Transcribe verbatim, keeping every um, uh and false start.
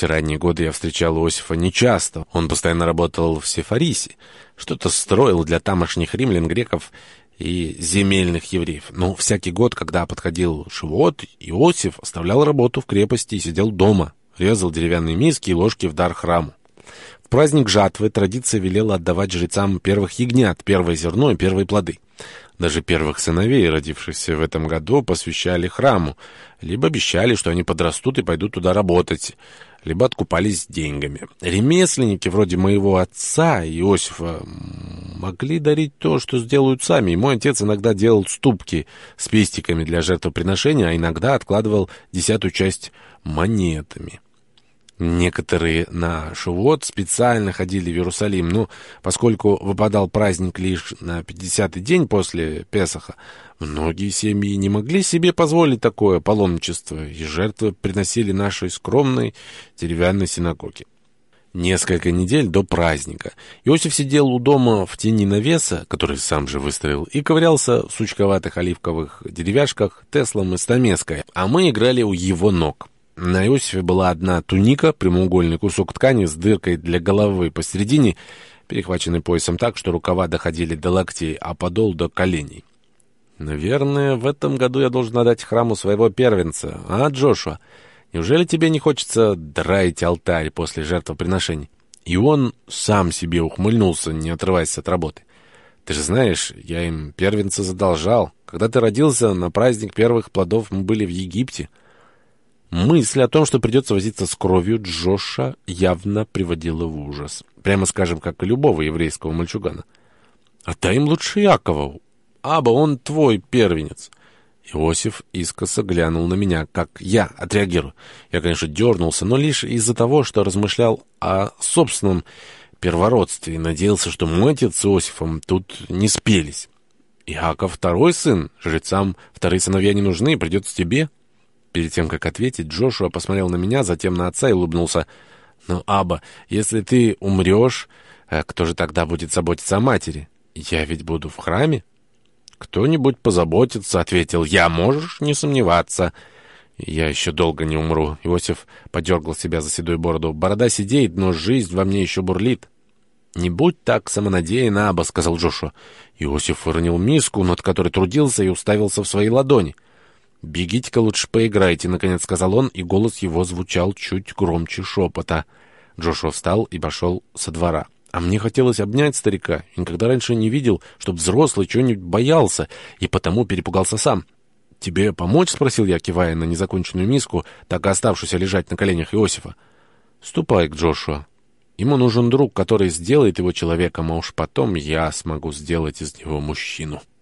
те ранние годы я встречал Иосифа нечасто. Он постоянно работал в Сефарисе, что-то строил для тамошних римлян, греков и земельных евреев. Но всякий год, когда подходил Шивот, Иосиф оставлял работу в крепости и сидел дома, резал деревянные миски и ложки в дар храму. В праздник жатвы традиция велела отдавать жрецам первых ягнят, первое зерно и первые плоды. Даже первых сыновей, родившихся в этом году, посвящали храму, либо обещали, что они подрастут и пойдут туда работать, либо откупались деньгами. Ремесленники, вроде моего отца, Иосифа, могли дарить то, что сделают сами, и мой отец иногда делал ступки с пестиками для жертвоприношения, а иногда откладывал десятую часть монетами. Некоторые на Шивот специально ходили в Иерусалим, но поскольку выпадал праздник лишь на пятидесятый день после Песаха, многие семьи не могли себе позволить такое паломничество, и жертвы приносили нашей скромной деревянной синагоге. Несколько недель до праздника Иосиф сидел у дома в тени навеса, который сам же выстроил, и ковырялся в сучковатых оливковых деревяшках Теслом и Стамеской, а мы играли у его ног. На Иосифе была одна туника, прямоугольный кусок ткани с дыркой для головы посередине, перехваченный поясом так, что рукава доходили до локтей, а подол до коленей. Наверное, в этом году я должен отдать храму своего первенца. А, Джошуа, неужели тебе не хочется драить алтарь после жертвоприношений? И он сам себе ухмыльнулся, не отрываясь от работы. Ты же знаешь, я им первенца задолжал. Когда ты родился, на праздник первых плодов мы были в Египте. Мысль о том, что придется возиться с кровью, Джоша явно приводила в ужас. Прямо скажем, как и любого еврейского мальчугана. «Отдай им лучше Якова. Аба, он твой первенец». Иосиф искоса глянул на меня, как я отреагирую. Я, конечно, дернулся, но лишь из-за того, что размышлял о собственном первородстве и надеялся, что мой отец с Иосифом тут не спелись. «Иаков второй сын, жрецам вторые сыновья не нужны, придется тебе». Перед тем, как ответить, Джошуа посмотрел на меня, затем на отца и улыбнулся. «Но, Аба, если ты умрешь, кто же тогда будет заботиться о матери? Я ведь буду в храме». «Кто-нибудь позаботится», — ответил я, — «можешь не сомневаться». «Я еще долго не умру». Иосиф подергал себя за седую бороду. «Борода сидеет, но жизнь во мне еще бурлит». «Не будь так самонадеян, Аба», — сказал Джошуа. Иосиф выронил миску, над которой трудился, и уставился в свои ладони. «Бегите-ка лучше поиграйте», — наконец сказал он, и голос его звучал чуть громче шепота. Джошуа встал и пошел со двора. А мне хотелось обнять старика. Никогда раньше не видел, чтоб взрослый чего-нибудь боялся, и потому перепугался сам. «Тебе помочь?» — спросил я, кивая на незаконченную миску, так и оставшуюся лежать на коленях Иосифа. «Ступай к Джошуа. Ему нужен друг, который сделает его человеком, а уж потом я смогу сделать из него мужчину».